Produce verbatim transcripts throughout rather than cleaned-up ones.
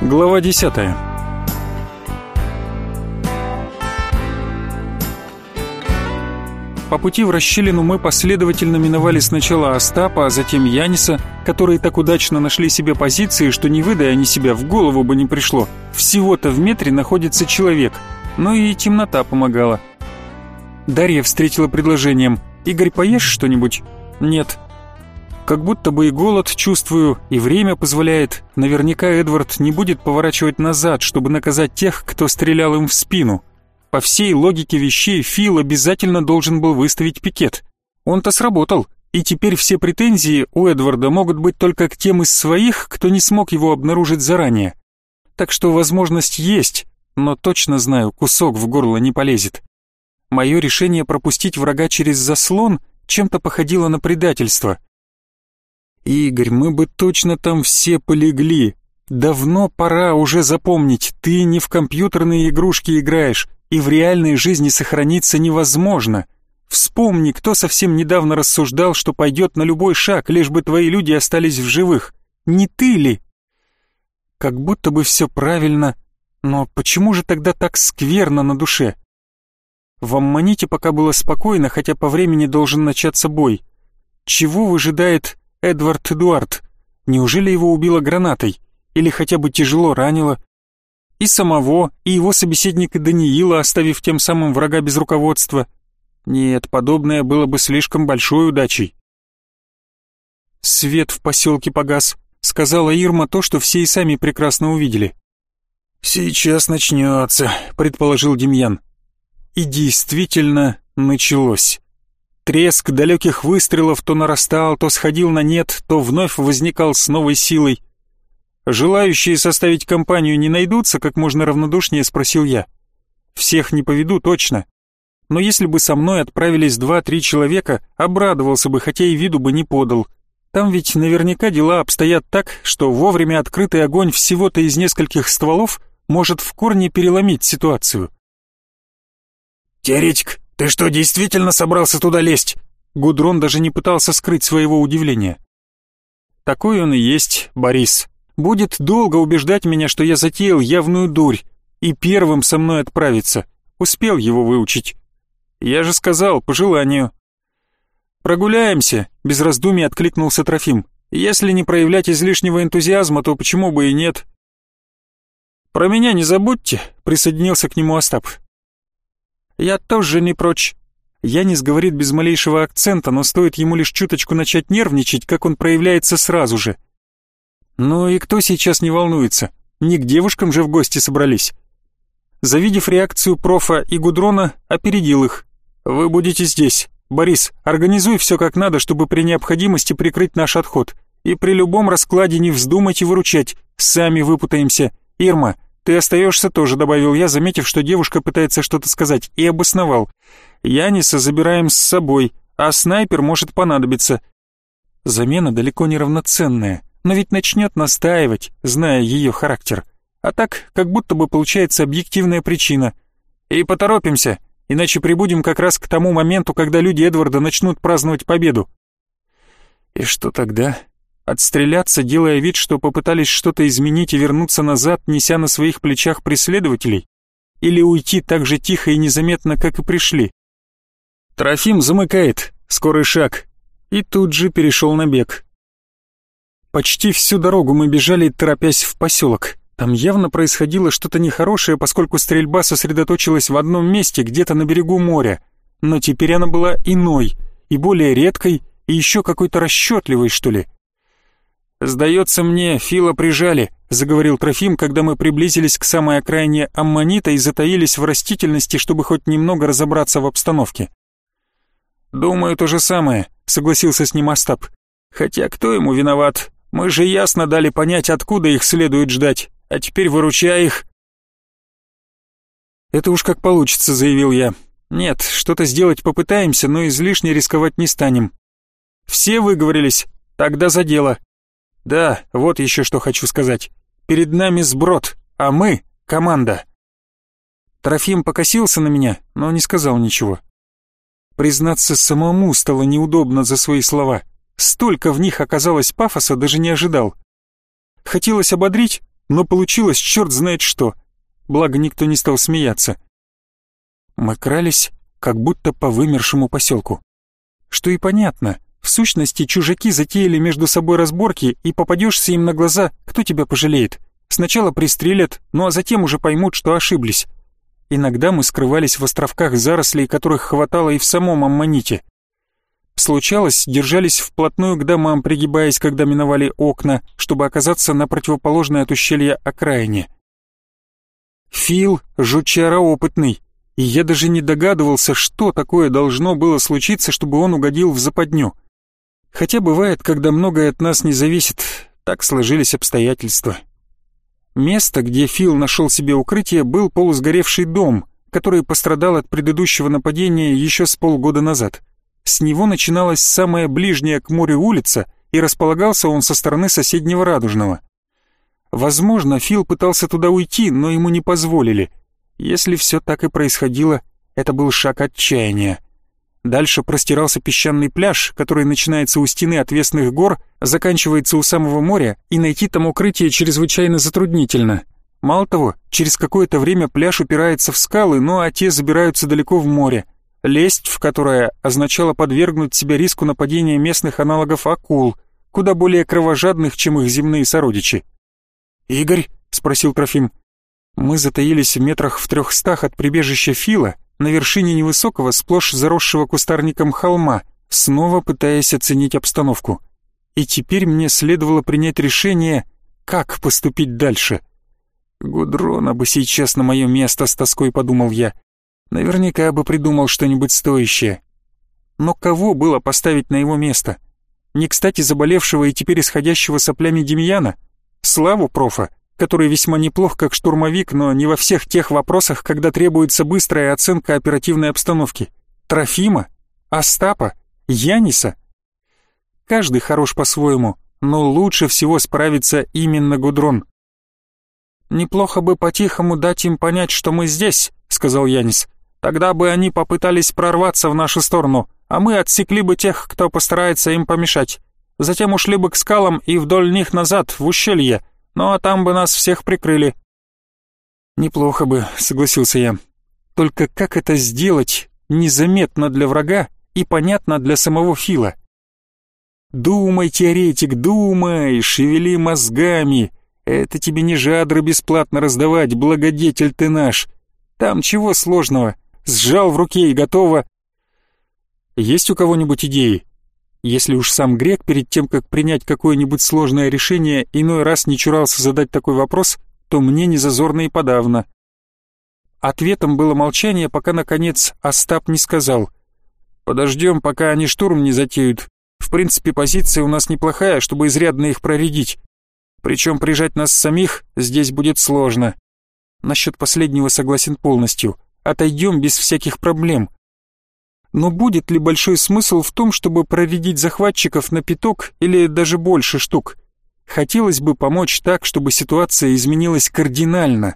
Глава десятая. По пути в расщелину мы последовательно миновали сначала Остапа, а затем Яниса, которые так удачно нашли себе позиции, что не выдая они себя, в голову бы не пришло. Всего-то в метре находится человек, но и темнота помогала. Дарья встретила предложением: «Игорь, поешь что-нибудь?» «Нет». Как будто бы и голод чувствую, и время позволяет. Наверняка Эдвард не будет поворачивать назад, чтобы наказать тех, кто стрелял им в спину. По всей логике вещей Фил обязательно должен был выставить пикет. Он-то сработал, и теперь все претензии у Эдварда могут быть только к тем из своих, кто не смог его обнаружить заранее. Так что возможность есть, но точно знаю, кусок в горло не полезет. Мое решение пропустить врага через заслон чем-то походило на предательство. «Игорь, мы бы точно там все полегли. Давно пора уже запомнить, ты не в компьютерные игрушки играешь, и в реальной жизни сохраниться невозможно. Вспомни, кто совсем недавно рассуждал, что пойдет на любой шаг, лишь бы твои люди остались в живых. Не ты ли?» Как будто бы все правильно, но почему же тогда так скверно на душе? В Аммоните пока было спокойно, хотя по времени должен начаться бой. Чего выжидает Эдвард Эдуард? Неужели его убило гранатой? Или хотя бы тяжело ранило? И самого, и его собеседника Даниила, оставив тем самым врага без руководства? Нет, подобное было бы слишком большой удачей. «Свет в поселке погас», — сказала Ирма то, что все и сами прекрасно увидели. «Сейчас начнется», — предположил Демьян. И действительно началось. Треск далеких выстрелов то нарастал, то сходил на нет, то вновь возникал с новой силой. «Желающие составить компанию не найдутся?» — как можно равнодушнее спросил я. «Всех не поведу, точно. Но если бы со мной отправились два-три человека, обрадовался бы, хотя и виду бы не подал. Там ведь наверняка дела обстоят так, что вовремя открытый огонь всего-то из нескольких стволов может в корне переломить ситуацию». «Теоретик, ты что, действительно собрался туда лезть?» Гудрон даже не пытался скрыть своего удивления. «Такой он и есть, Борис. Будет долго убеждать меня, что я затеял явную дурь, и первым со мной отправиться. Успел его выучить. Я же сказал, по желанию». «Прогуляемся», — без раздумий откликнулся Трофим. «Если не проявлять излишнего энтузиазма, то почему бы и нет?» «Про меня не забудьте», — присоединился к нему Остап. «Я тоже не прочь». Янис говорит без малейшего акцента, но стоит ему лишь чуточку начать нервничать, как он проявляется сразу же. Ну и кто сейчас не волнуется? Не к девушкам же в гости собрались. Завидев реакцию профа и Гудрона, опередил их. «Вы будете здесь. Борис, организуй все как надо, чтобы при необходимости прикрыть наш отход. И при любом раскладе не вздумайте выручать. Сами выпутаемся. Ирма, ты остаешься тоже», — добавил я, заметив, что девушка пытается что-то сказать, и обосновал. «Яниса забираем с собой, а снайпер может понадобиться». Замена далеко не равноценная, но ведь начнет настаивать, зная ее характер. А так, как будто бы получается объективная причина. «И поторопимся, иначе прибудем как раз к тому моменту, когда люди Эдварда начнут праздновать победу». И что тогда? Отстреляться, делая вид, что попытались что-то изменить и вернуться назад, неся на своих плечах преследователей? Или уйти так же тихо и незаметно, как и пришли? Трофим замыкает, скорый шаг, и тут же перешел на бег. Почти всю дорогу мы бежали, торопясь в поселок. Там явно происходило что-то нехорошее, поскольку стрельба сосредоточилась в одном месте, где-то на берегу моря. Но теперь она была иной, и более редкой, и еще какой-то расчетливой, что ли. «Сдается мне, Фила прижали», — заговорил Трофим, когда мы приблизились к самой окраине Аммонита и затаились в растительности, чтобы хоть немного разобраться в обстановке. «Думаю, то же самое», — согласился с ним Остап. «Хотя кто ему виноват? Мы же ясно дали понять, откуда их следует ждать, а теперь выручай их». «Это уж как получится», — заявил я. «Нет, что-то сделать попытаемся, но излишне рисковать не станем». «Все выговорились? Тогда за дело». «Да, вот еще что хочу сказать. Перед нами сброд, а мы — команда». Трофим покосился на меня, но не сказал ничего. Признаться, самому стало неудобно за свои слова. Столько в них оказалось пафоса, даже не ожидал. Хотелось ободрить, но получилось черт знает что. Благо никто не стал смеяться. Мы крались, как будто по вымершему поселку. Что и понятно, в сущности чужаки затеяли между собой разборки, и попадешься им на глаза, кто тебя пожалеет? Сначала пристрелят, ну а затем уже поймут, что ошиблись. Иногда мы скрывались в островках зарослей, которых хватало и в самом Аммоните. Случалось, держались вплотную к домам, пригибаясь, когда миновали окна, чтобы оказаться на противоположной от ущелья окраине. Фил — жутчара опытный, и я даже не догадывался, что такое должно было случиться, чтобы он угодил в западню. Хотя бывает, когда многое от нас не зависит, так сложились обстоятельства. Место, где Фил нашел себе укрытие, был полусгоревший дом, который пострадал от предыдущего нападения еще с полгода назад. С него начиналась самая ближняя к морю улица, и располагался он со стороны соседнего Радужного. Возможно, Фил пытался туда уйти, но ему не позволили. Если все так и происходило, это был шаг отчаяния. Дальше простирался песчаный пляж, который начинается у стены отвесных гор, заканчивается у самого моря, и найти там укрытие чрезвычайно затруднительно. Мало того, через какое-то время пляж упирается в скалы, ну а те забираются далеко в море, лезть в которое означало подвергнуть себя риску нападения местных аналогов акул, куда более кровожадных, чем их земные сородичи. «Игорь?» — спросил Трофим. Мы затаились в метрах в трехстах от прибежища Фила, на вершине невысокого, сплошь заросшего кустарником холма, снова пытаясь оценить обстановку. И теперь мне следовало принять решение, как поступить дальше. «Гудрона бы сейчас на мое место», — с тоской подумал я. Наверняка бы придумал что-нибудь стоящее. Но кого было поставить на его место? Не кстати заболевшего и теперь исходящего соплями Демьяна? Славу профа, который весьма неплох как штурмовик, но не во всех тех вопросах, когда требуется быстрая оценка оперативной обстановки. Трофима? Остапа? Яниса? Каждый хорош по-своему, но лучше всего справится именно Гудрон. «Неплохо бы по-тихому дать им понять, что мы здесь», — сказал Янис. «Тогда бы они попытались прорваться в нашу сторону, а мы отсекли бы тех, кто постарается им помешать. Затем ушли бы к скалам и вдоль них назад, в ущелье, ну а там бы нас всех прикрыли». «Неплохо бы», — согласился я. «Только как это сделать незаметно для врага и понятно для самого Фила?» «Думай, теоретик, думай, шевели мозгами. Это тебе не жадры бесплатно раздавать, благодетель ты наш. Там чего сложного? Сжал в руке и готово». «Есть у кого-нибудь идеи?» Если уж сам грек перед тем, как принять какое-нибудь сложное решение, иной раз не чурался задать такой вопрос, то мне не зазорно и подавно. Ответом было молчание, пока, наконец, Остап не сказал. «Подождем, пока они штурм не затеют. В принципе, позиция у нас неплохая, чтобы изрядно их проредить. Причем прижать нас самих здесь будет сложно. Насчет последнего согласен полностью. Отойдем без всяких проблем. Но будет ли большой смысл в том, чтобы проредить захватчиков на пяток или даже больше штук? Хотелось бы помочь так, чтобы ситуация изменилась кардинально.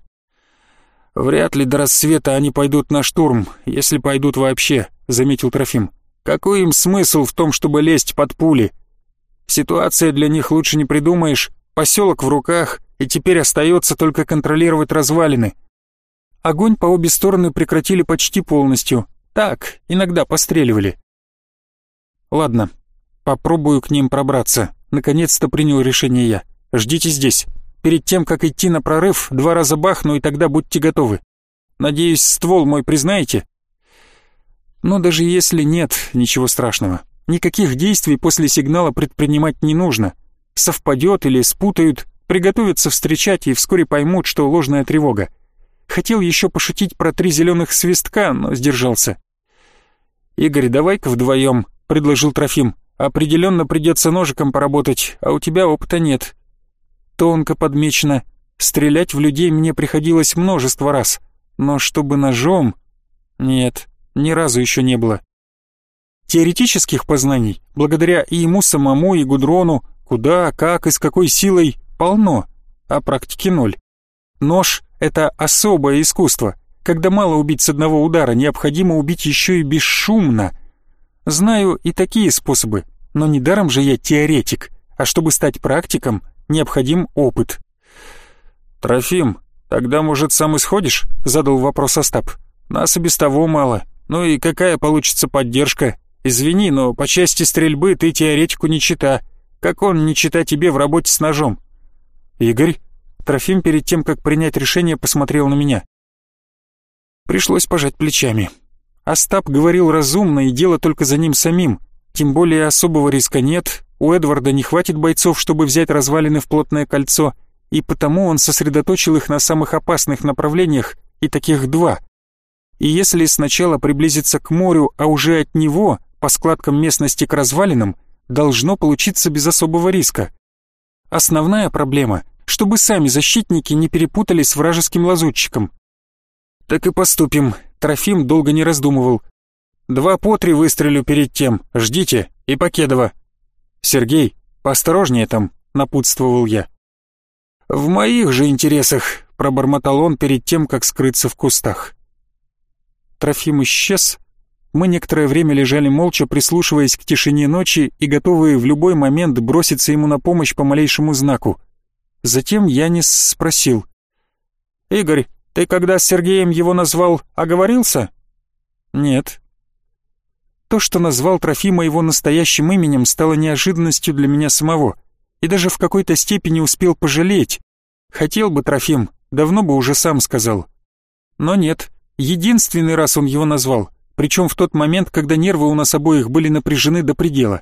«Вряд ли до рассвета они пойдут на штурм, если пойдут вообще», — заметил Трофим. «Какой им смысл в том, чтобы лезть под пули? Ситуация для них лучше не придумаешь, поселок в руках, и теперь остается только контролировать развалины». Огонь по обе стороны прекратили почти полностью. Так, иногда постреливали. «Ладно, попробую к ним пробраться», — наконец-то принял решение я. «Ждите здесь. Перед тем, как идти на прорыв, два раза бахну, и тогда будьте готовы. Надеюсь, ствол мой признаете?» Но даже если нет, ничего страшного. Никаких действий после сигнала предпринимать не нужно. Совпадет или спутают, приготовятся встречать и вскоре поймут, что ложная тревога. Хотел еще пошутить про три зеленых свистка, но сдержался. «Игорь, давай-ка вдвоем», — предложил Трофим. «Определенно придется ножиком поработать, а у тебя опыта нет». Тонко подмечено. Стрелять в людей мне приходилось множество раз, но чтобы ножом... Нет, ни разу еще не было. Теоретических познаний, благодаря и ему самому, и Гудрону, куда, как и с какой силой, полно, а практики ноль. Нож — это особое искусство. Когда мало убить с одного удара, необходимо убить еще и бесшумно. Знаю и такие способы, но недаром же я теоретик, а чтобы стать практиком, необходим опыт. «Трофим, тогда, может, сам и сходишь?» — задал вопрос Остап. «Нас и без того мало. Ну и какая получится поддержка? Извини, но по части стрельбы ты теоретику не чита. Как он не чита тебе в работе с ножом?» «Игорь?» Трофим перед тем, как принять решение, посмотрел на меня. Пришлось пожать плечами. Остап говорил разумно, и дело только за ним самим. Тем более особого риска нет, у Эдварда не хватит бойцов, чтобы взять развалины в плотное кольцо, и потому он сосредоточил их на самых опасных направлениях, и таких два. И если сначала приблизиться к морю, а уже от него, по складкам местности к развалинам, должно получиться без особого риска. Основная проблема, чтобы сами защитники не перепутали с вражеским лазутчиком. «Так и поступим», — Трофим долго не раздумывал. «Два по три выстрелю перед тем, ждите, и Покедова». «Сергей, поосторожнее там», — напутствовал я. «В моих же интересах», — пробормотал он перед тем, как скрыться в кустах. Трофим исчез. Мы некоторое время лежали молча, прислушиваясь к тишине ночи и готовые в любой момент броситься ему на помощь по малейшему знаку. Затем Янис спросил. «Игорь, ты когда с Сергеем его назвал, оговорился?» «Нет». То, что назвал Трофима его настоящим именем, стало неожиданностью для меня самого, и даже в какой-то степени успел пожалеть. Хотел бы Трофим, давно бы уже сам сказал. Но нет, единственный раз он его назвал, причем в тот момент, когда нервы у нас обоих были напряжены до предела.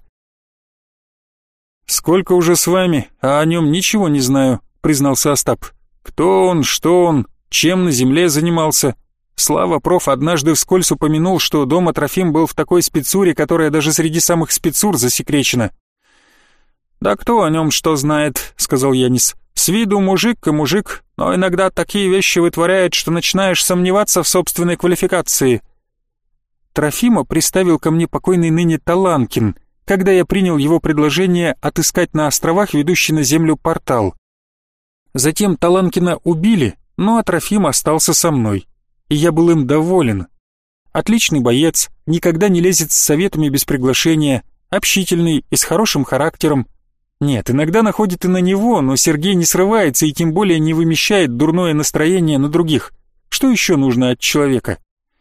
«Сколько уже с вами, а о нем ничего не знаю», — признался Остап. «Кто он, что он, чем на земле занимался?» Слава проф однажды вскользь упомянул, что дома Трофим был в такой спецуре, которая даже среди самых спецур засекречена. «Да кто о нем что знает», — сказал Янис. «С виду мужик и мужик, но иногда такие вещи вытворяет, что начинаешь сомневаться в собственной квалификации». Трофима приставил ко мне покойный ныне Таланкин, когда я принял его предложение отыскать на островах ведущий на землю портал. Затем Таланкина убили, ну а Трофим остался со мной. И я был им доволен. Отличный боец, никогда не лезет с советами без приглашения, общительный и с хорошим характером. Нет, иногда находит и на него, но Сергей не срывается и тем более не вымещает дурное настроение на других. Что еще нужно от человека?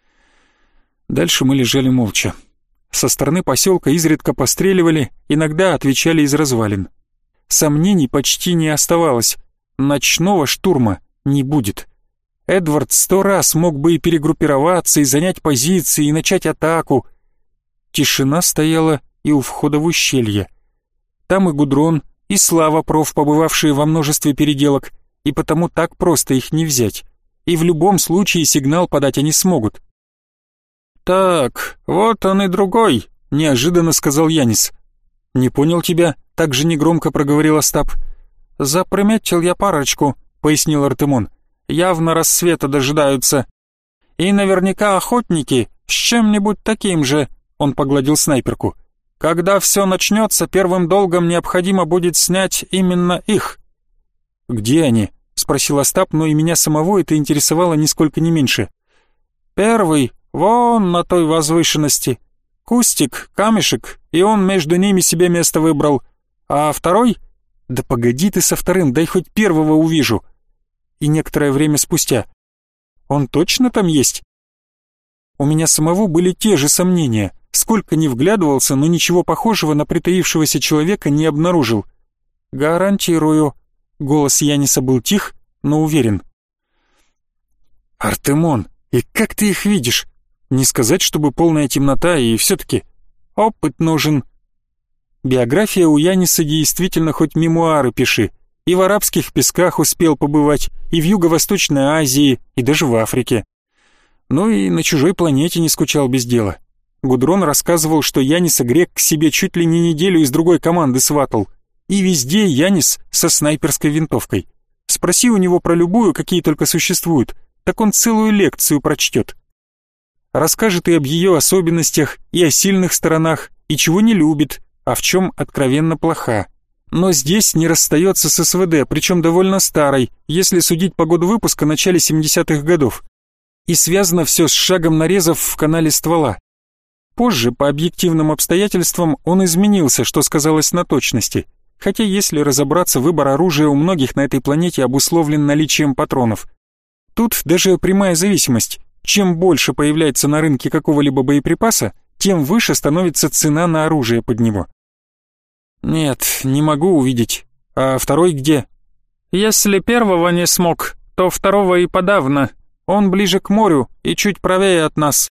Дальше мы лежали молча. Со стороны поселка изредка постреливали, иногда отвечали из развалин. Сомнений почти не оставалось. Ночного штурма не будет. Эдвард сто раз мог бы и перегруппироваться, и занять позиции, и начать атаку. Тишина стояла и у входа в ущелье. Там и Гудрон, и Слава проф, побывавшие во множестве переделок, и потому так просто их не взять. И в любом случае сигнал подать они смогут. «Так, вот он и другой», — неожиданно сказал Янис. «Не понял тебя», — так же негромко проговорил Остап. «Заприметил я парочку», — пояснил Артемон. «Явно рассвета дожидаются. И наверняка охотники с чем-нибудь таким же», — он погладил снайперку. «Когда все начнется, первым долгом необходимо будет снять именно их». «Где они?» — спросил Остап, но и меня самого это интересовало нисколько не меньше. «Первый, вон на той возвышенности. Кустик, камешек, и он между ними себе место выбрал. А второй? Да погоди ты со вторым, дай хоть первого увижу». И некоторое время спустя. «Он точно там есть?» У меня самого были те же сомнения. Сколько ни вглядывался, но ничего похожего на притаившегося человека не обнаружил. «Гарантирую». Голос Яниса был тих, но уверен. «Артемон, и как ты их видишь? Не сказать, чтобы полная темнота, и все-таки опыт нужен». Биография у Яниса действительно хоть мемуары пиши. И в арабских песках успел побывать, и в Юго-Восточной Азии, и даже в Африке. Ну и на чужой планете не скучал без дела. Гудрон рассказывал, что Яниса грек к себе чуть ли не неделю из другой команды сватал. И везде Янис со снайперской винтовкой. Спроси у него про любую, какие только существуют, так он целую лекцию прочтет. Расскажет и об ее особенностях, и о сильных сторонах, и чего не любит, а в чем откровенно плоха. Но здесь не расстается с СВД, причем довольно старой, если судить по году выпуска начале семидесятых годов. И связано все с шагом нарезов в канале ствола. Позже, по объективным обстоятельствам, он изменился, что сказалось на точности. хотя если разобраться, выбор оружия у многих на этой планете обусловлен наличием патронов. Тут даже прямая зависимость. Чем больше появляется на рынке какого-либо боеприпаса, тем выше становится цена на оружие под него. Нет, не могу увидеть. А второй где? Если первого не смог, то второго и подавно. Он ближе к морю и чуть правее от нас.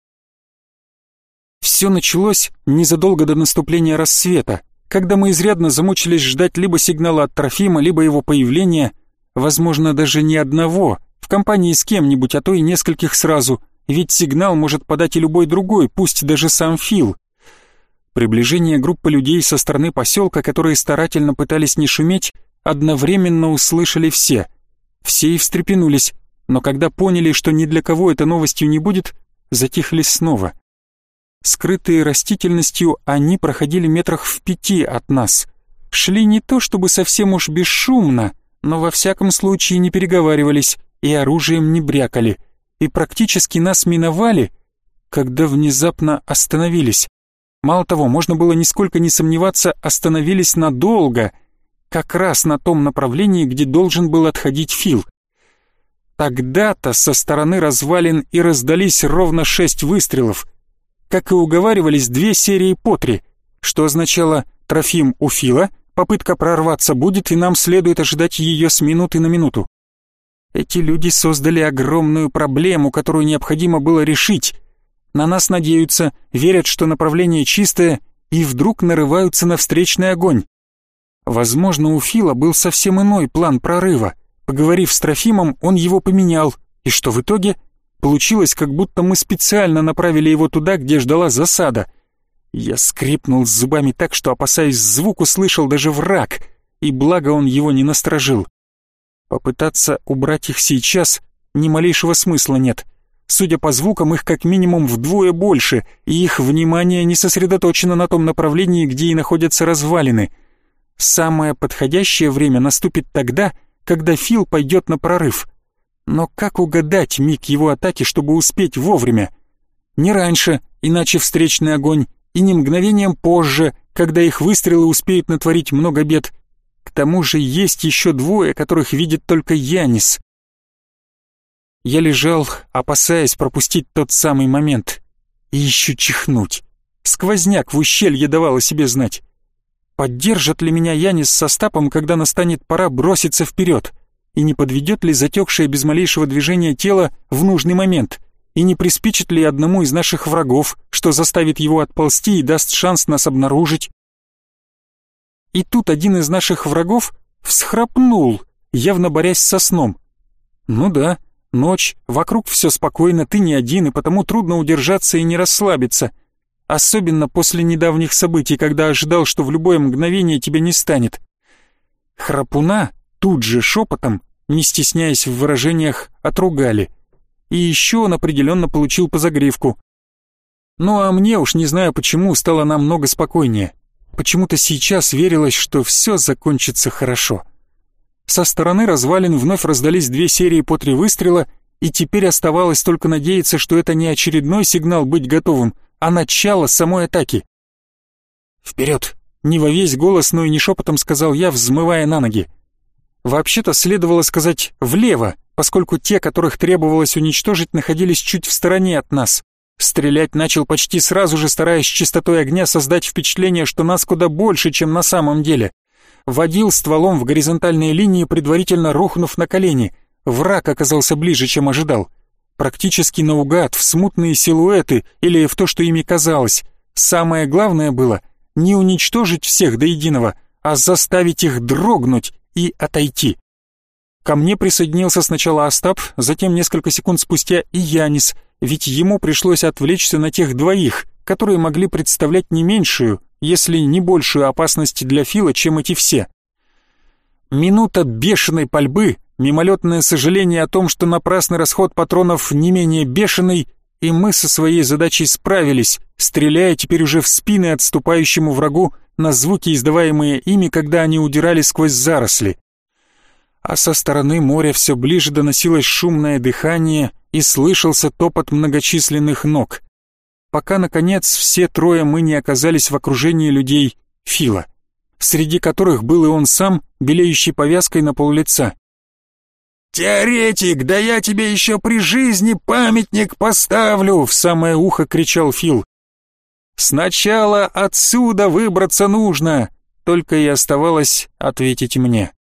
Все началось незадолго до наступления рассвета, когда мы изрядно замучились ждать либо сигнала от Трофима, либо его появления, возможно, даже не одного, в компании с кем-нибудь, а то и нескольких сразу, ведь сигнал может подать и любой другой, пусть даже сам Фил. Приближение группы людей со стороны поселка, которые старательно пытались не шуметь, одновременно услышали все. Все и встрепенулись, но когда поняли, что ни для кого это новостью не будет, затихли снова. Скрытые растительностью, они проходили метрах в пяти от нас. Шли не то чтобы совсем уж бесшумно, но во всяком случае не переговаривались и оружием не брякали, и практически нас миновали, когда внезапно остановились. Мало того, можно было нисколько не сомневаться, остановились надолго, как раз на том направлении, где должен был отходить Фил. Тогда-то со стороны развалин и раздались ровно шесть выстрелов. Как и уговаривались, две серии по три, что означало «Трофим у Фила», попытка прорваться будет, и нам следует ожидать ее с минуты на минуту. Эти люди создали огромную проблему, которую необходимо было решить. На нас надеются, верят, что направление чистое, и вдруг нарываются на встречный огонь. Возможно, у Фила был совсем иной план прорыва. Поговорив с Трофимом, он его поменял, и что в итоге? Получилось, как будто мы специально направили его туда, где ждала засада. Я скрипнул зубами так, что, опасаясь звук, услышал даже враг, и благо он его не насторожил. Попытаться убрать их сейчас ни малейшего смысла нет. Судя по звукам, их как минимум вдвое больше, и их внимание не сосредоточено на том направлении, где и находятся развалины. Самое подходящее время наступит тогда, когда Фил пойдет на прорыв. Но как угадать миг его атаки, чтобы успеть вовремя? Не раньше, иначе встречный огонь, и не мгновением позже, когда их выстрелы успеют натворить много бед. К тому же есть еще двое, которых видит только Янис. Я лежал, опасаясь пропустить тот самый момент. И еще чихнуть. Сквозняк в ущелье давал о себе знать. Поддержит ли меня Янис с Остапом, когда настанет пора броситься вперед? И не подведет ли затекшее без малейшего движения тело в нужный момент? И не приспичит ли одному из наших врагов, что заставит его отползти и даст шанс нас обнаружить? И тут один из наших врагов всхрапнул, явно борясь со сном. Ну да, ночь, вокруг все спокойно, ты не один, и потому трудно удержаться и не расслабиться. Особенно после недавних событий, когда ожидал, что в любое мгновение тебя не станет. Храпуна тут же шепотом, не стесняясь в выражениях, отругали. И еще он определенно получил по загривку. Ну а мне уж не знаю почему стало намного спокойнее. Почему-то сейчас верилось, что все закончится хорошо. Со стороны развалин вновь раздались две серии по три выстрела, и теперь оставалось только надеяться, что это не очередной сигнал быть готовым, а начало самой атаки. «Вперед!» — не во весь голос, но и не шепотом сказал я, взмывая на ноги. Вообще-то следовало сказать «влево», поскольку те, которых требовалось уничтожить, находились чуть в стороне от нас. Стрелять начал почти сразу же, стараясь чистотой огня создать впечатление, что нас куда больше, чем на самом деле. Водил стволом в горизонтальной линии, предварительно рухнув на колени. Враг оказался ближе, чем ожидал. Практически наугад, в смутные силуэты или в то, что ими казалось. Самое главное было не уничтожить всех до единого, а заставить их дрогнуть и отойти. Ко мне присоединился сначала Остап, затем несколько секунд спустя и Янис, ведь ему пришлось отвлечься на тех двоих, которые могли представлять не меньшую, если не большую опасность для Фила, чем эти все. Минута бешеной пальбы, мимолетное сожаление о том, что напрасный расход патронов не менее бешеный, и мы со своей задачей справились, стреляя теперь уже в спины отступающему врагу на звуки, издаваемые ими, когда они удирали сквозь заросли. А со стороны моря все ближе доносилось шумное дыхание и слышался топот многочисленных ног. Пока, наконец, все трое мы не оказались в окружении людей Фила. среди которых был и он сам, белеющий повязкой на пол лица. «Теоретик, да я тебе еще при жизни памятник поставлю!» — в самое ухо кричал Фил. «Сначала отсюда выбраться нужно!» — только и оставалось ответить мне.